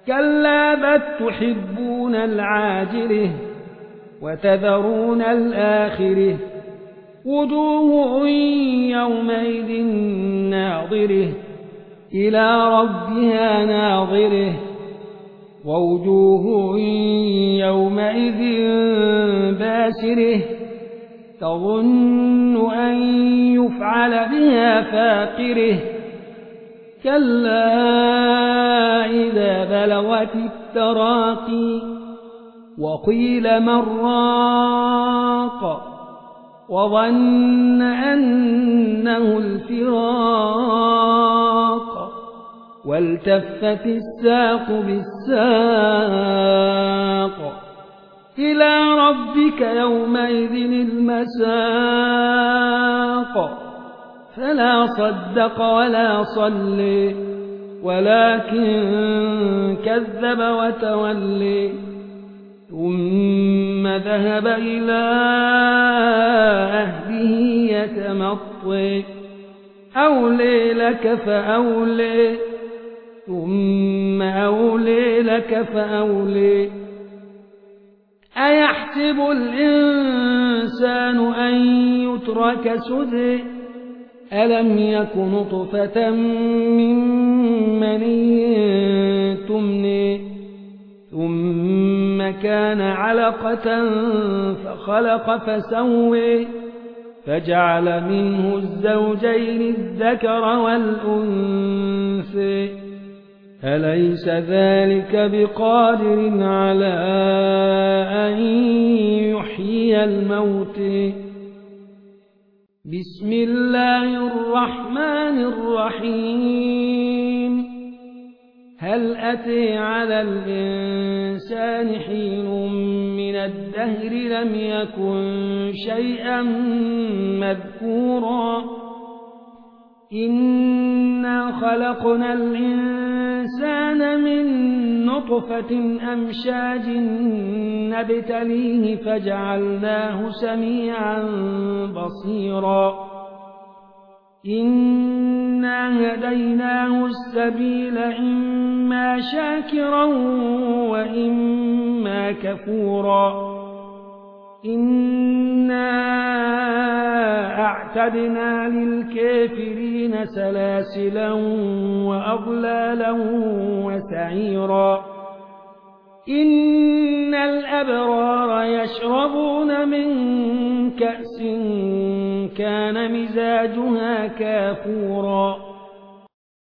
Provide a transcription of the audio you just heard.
كلا بل تحبون العاجلة وتذرون الآخرة وجوه يومئذ ناظرة إلى ربها ناظرة ووجوه يومئذ باسرة تظن أن يفعل بها فاقرة كلا إذا بلغت التراقي وقيل من راق وظن أنه الفراق والتفت الساق بالساق إلى ربك يومئذ المساق فلا صدق ولا صلي ولكن كذب وتولي ثم ذهب إلى أهله يتمطي أولي لك فأولي ثم أولي لك فأولي أيحسب الإنسان أن يترك سدى ألم يك نطفة من مني تمني ثم كان علقة فخلق فسوي فجعل منه الزوجين الذكر والأنثى أليس ذلك بقادر على أن يحيي الموت بسم الله الرحمن الرحيم هل أتى على الإنسان حين من الدهر لم يكن شيئا مذكورا إنا خلقنا الإنسان من نطفة أمشاج نبتليه فجعلناه سميعا بصيرا إنا هديناه السبيل إما شاكرا وإما كفورا إنا أعتدنا للكافرين سلاسلا وأغلالا وسعيرا إن الأبرار يشربون من كأس كان مزاجها كافورا